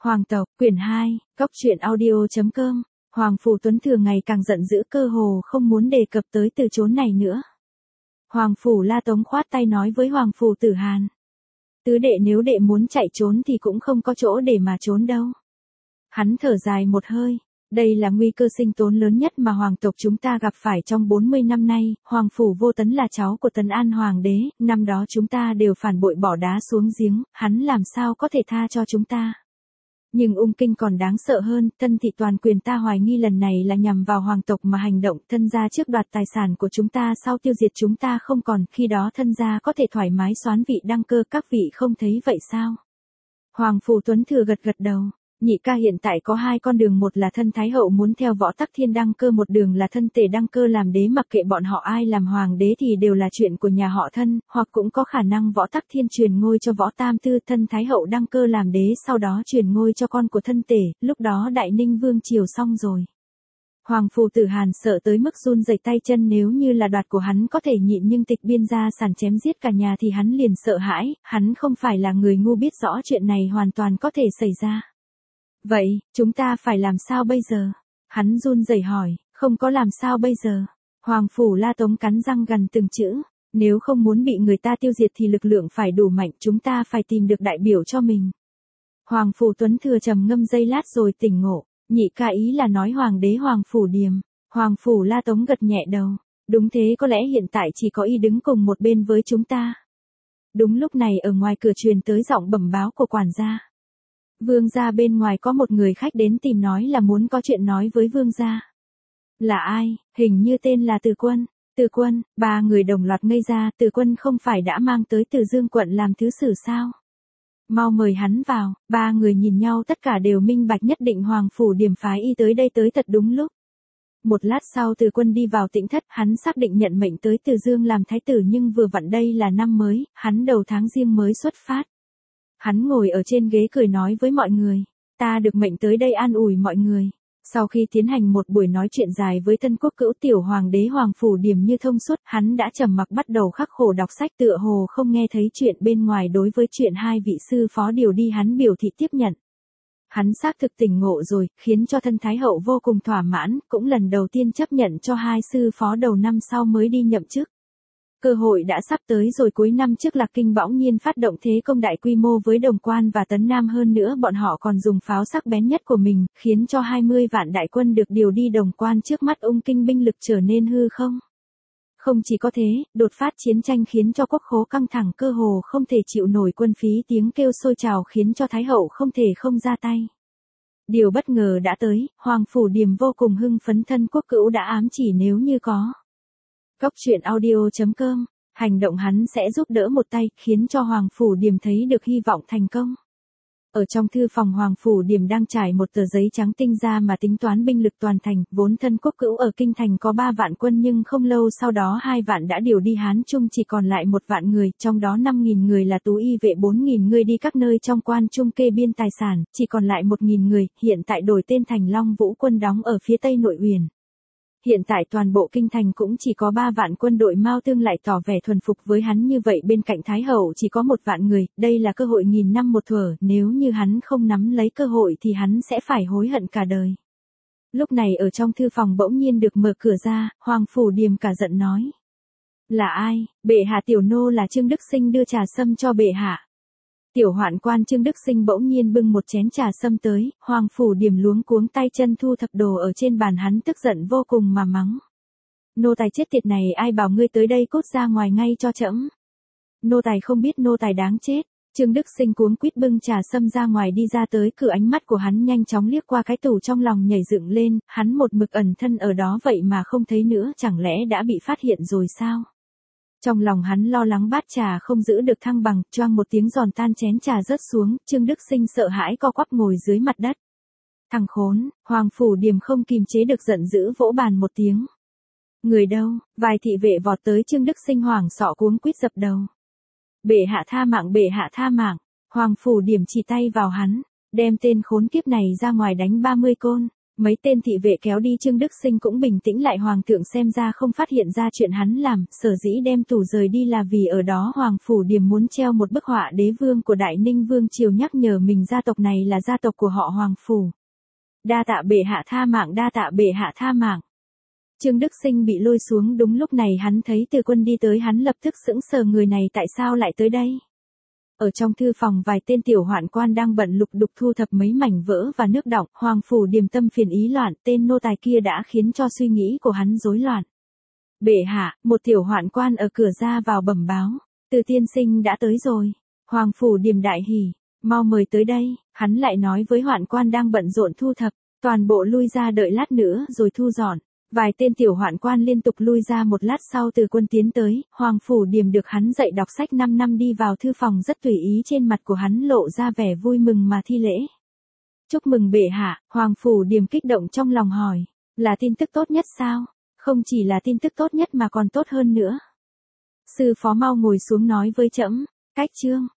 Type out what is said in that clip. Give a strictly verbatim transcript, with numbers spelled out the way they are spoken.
Hoàng tộc, quyển hai, Cóc truyện audio.com. Hoàng Phủ Tuấn Thừa ngày càng giận dữ, cơ hồ không muốn đề cập tới từ chốn này nữa. Hoàng Phủ La Tống khoát tay nói với Hoàng Phủ Tử Hàn. Tứ đệ nếu đệ muốn chạy trốn thì cũng không có chỗ để mà trốn đâu. Hắn thở dài một hơi. Đây là nguy cơ sinh tồn lớn nhất mà hoàng tộc chúng ta gặp phải trong bốn mươi năm nay. Hoàng Phủ Vô Tấn là cháu của Tấn An Hoàng đế, năm đó chúng ta đều phản bội bỏ đá xuống giếng, hắn làm sao có thể tha cho chúng ta. Nhưng ung kinh còn đáng sợ hơn, thân thị toàn quyền ta hoài nghi lần này là nhằm vào hoàng tộc mà hành động, thân gia trước đoạt tài sản của chúng ta sau tiêu diệt chúng ta không còn, khi đó thân gia có thể thoải mái soán vị đăng cơ, các vị không thấy vậy sao? Hoàng Phủ Tuấn Thừa gật gật đầu. Nhị ca hiện tại có hai con đường, một là thân Thái Hậu muốn theo Võ Tắc Thiên đăng cơ, một đường là thân Tề đăng cơ làm đế, mặc kệ bọn họ ai làm hoàng đế thì đều là chuyện của nhà họ thân, hoặc cũng có khả năng Võ Tắc Thiên truyền ngôi cho Võ Tam Tư, thân Thái Hậu đăng cơ làm đế sau đó truyền ngôi cho con của thân Tề, lúc đó Đại Ninh Vương triều xong rồi. Hoàng Phủ Tử Hàn sợ tới mức run rẩy tay chân, nếu như là đoạt của hắn có thể nhịn nhưng tịch biên gia sản chém giết cả nhà thì hắn liền sợ hãi, hắn không phải là người ngu, biết rõ chuyện này hoàn toàn có thể xảy ra. Vậy, chúng ta phải làm sao bây giờ? Hắn run rẩy hỏi. Không có làm sao bây giờ. Hoàng Phủ La Tống cắn răng gằn từng chữ. Nếu không muốn bị người ta tiêu diệt thì lực lượng phải đủ mạnh, chúng ta phải tìm được đại biểu cho mình. Hoàng Phủ Tuấn Thừa trầm ngâm giây lát rồi tỉnh ngộ. Nhị ca ý là nói hoàng đế Hoàng Phủ Điềm. Hoàng Phủ La Tống gật nhẹ đầu. Đúng thế, có lẽ hiện tại chỉ có y đứng cùng một bên với chúng ta. Đúng lúc này ở ngoài cửa truyền tới giọng bẩm báo của quản gia. Vương gia bên ngoài có một người khách đến tìm, nói là muốn có chuyện nói với vương gia. Là ai? Hình như tên là Từ Quân. Từ Quân, ba người đồng loạt ngây ra, Từ Quân không phải đã mang tới Từ Dương quận làm thứ sử sao? Mau mời hắn vào. Ba người nhìn nhau tất cả đều minh bạch, nhất định Hoàng Phủ Điềm phái y tới đây tới thật đúng lúc. Một lát sau Từ Quân đi vào Tĩnh thất, hắn xác định nhận mệnh tới Từ Dương làm thái tử, nhưng vừa vặn đây là năm mới, hắn đầu tháng Giêng mới xuất phát. Hắn ngồi ở trên ghế cười nói với mọi người, ta được mệnh tới đây an ủi mọi người. Sau khi tiến hành một buổi nói chuyện dài với thân quốc cữu tiểu hoàng đế Hoàng Phủ Điềm như thông suốt, hắn đã trầm mặc bắt đầu khắc khổ đọc sách, tựa hồ không nghe thấy chuyện bên ngoài. Đối với chuyện hai vị sư phó điều đi, hắn biểu thị tiếp nhận. Hắn xác thực tỉnh ngộ rồi, khiến cho thân Thái Hậu vô cùng thỏa mãn, cũng lần đầu tiên chấp nhận cho hai sư phó đầu năm sau mới đi nhậm chức. Cơ hội đã sắp tới rồi, cuối năm trước Lạc Kinh bỗng nhiên phát động thế công đại quy mô với Đồng Quan và Tấn Nam, hơn nữa bọn họ còn dùng pháo sắc bén nhất của mình, khiến cho hai mươi vạn đại quân được điều đi Đồng Quan trước mắt ung kinh binh lực trở nên hư không. Không chỉ có thế, đột phát chiến tranh khiến cho quốc khố căng thẳng, cơ hồ không thể chịu nổi quân phí, tiếng kêu sôi trào khiến cho Thái Hậu không thể không ra tay. Điều bất ngờ đã tới, Hoàng Phủ Điềm vô cùng hưng phấn, thân quốc cữu đã ám chỉ nếu như có Cóc truyện audio.com, hành động hắn sẽ giúp đỡ một tay, khiến cho Hoàng Phủ Điềm thấy được hy vọng thành công. Ở trong thư phòng, Hoàng Phủ Điềm đang trải một tờ giấy trắng tinh ra mà tính toán binh lực toàn thành, vốn thân quốc cữu ở kinh thành có ba vạn quân, nhưng không lâu sau đó hai vạn đã điều đi Hán Trung, chỉ còn lại một vạn người, trong đó năm nghìn người là tú y vệ, bốn nghìn người đi các nơi trong quan trung kê biên tài sản, chỉ còn lại một nghìn người, hiện tại đổi tên thành Long Vũ quân, đóng ở phía tây nội Uyển. Hiện tại toàn bộ kinh thành cũng chỉ có ba vạn quân đội. Mao Tương lại tỏ vẻ thuần phục với hắn, như vậy bên cạnh Thái Hậu chỉ có một vạn người, đây là cơ hội nghìn năm một thuở, nếu như hắn không nắm lấy cơ hội thì hắn sẽ phải hối hận cả đời. Lúc này ở trong thư phòng bỗng nhiên được mở cửa ra, Hoàng Phủ Điềm cả giận nói. Là ai? Bệ hạ, tiểu nô là Trương Đức Sinh, đưa trà sâm cho bệ hạ. Tiểu hoạn quan Trương Đức Sinh bỗng nhiên bưng một chén trà sâm tới, Hoàng Phủ Điềm luống cuống tay chân thu thập đồ ở trên bàn, hắn tức giận vô cùng mà mắng. Nô tài chết tiệt này, ai bảo ngươi tới đây, cút ra ngoài ngay cho trẫm. Nô tài không biết, nô tài đáng chết. Trương Đức Sinh cuống quýt bưng trà sâm ra ngoài đi ra tới cửa, ánh mắt của hắn nhanh chóng liếc qua cái tủ, trong lòng nhảy dựng lên, hắn một mực ẩn thân ở đó vậy mà không thấy nữa, chẳng lẽ đã bị phát hiện rồi sao? Trong lòng hắn lo lắng bát trà không giữ được thăng bằng, choang một tiếng giòn tan, chén trà rớt xuống, Trương Đức Sinh sợ hãi co quắp ngồi dưới mặt đất. Thằng khốn, Hoàng Phủ Điềm không kìm chế được giận dữ vỗ bàn một tiếng. Người đâu? Vài thị vệ vọt tới, Trương Đức Sinh hoảng sợ cuống quýt dập đầu. Bệ hạ tha mạng, bệ hạ tha mạng. Hoàng Phủ Điềm chỉ tay vào hắn, đem tên khốn kiếp này ra ngoài đánh ba mươi côn. Mấy tên thị vệ kéo đi Trương Đức Sinh cũng bình tĩnh lại, hoàng thượng xem ra không phát hiện ra chuyện hắn làm, sở dĩ đem tù rời đi là vì ở đó Hoàng Phủ Điềm muốn treo một bức họa đế vương của Đại Ninh Vương Triều nhắc nhở mình gia tộc này là gia tộc của họ Hoàng Phủ. Đa tạ bệ hạ tha mạng, đa tạ bệ hạ tha mạng. Trương Đức Sinh bị lôi xuống, đúng lúc này hắn thấy Từ Quân đi tới, hắn lập tức sững sờ, người này tại sao lại tới đây? Ở trong thư phòng vài tên tiểu hoạn quan đang bận lục đục thu thập mấy mảnh vỡ và nước đọng, Hoàng Phủ Điềm tâm phiền ý loạn, tên nô tài kia đã khiến cho suy nghĩ của hắn rối loạn. Bệ hạ, một tiểu hoạn quan ở cửa ra vào bẩm báo, Từ tiên sinh đã tới rồi. Hoàng Phủ Điềm đại hỉ, mau mời tới đây. Hắn lại nói với hoạn quan đang bận rộn thu thập, toàn bộ lui ra đợi lát nữa rồi thu dọn. Vài tên tiểu hoạn quan liên tục lui ra, một lát sau Từ Quân tiến tới, Hoàng Phủ Điềm được hắn dạy đọc sách năm năm đi vào thư phòng rất tùy ý, trên mặt của hắn lộ ra vẻ vui mừng mà thi lễ. Chúc mừng bệ hạ. Hoàng Phủ Điềm kích động trong lòng hỏi, là tin tức tốt nhất sao? Không chỉ là tin tức tốt nhất mà còn tốt hơn nữa. Sư phó mau ngồi xuống nói với trẫm. Cách chương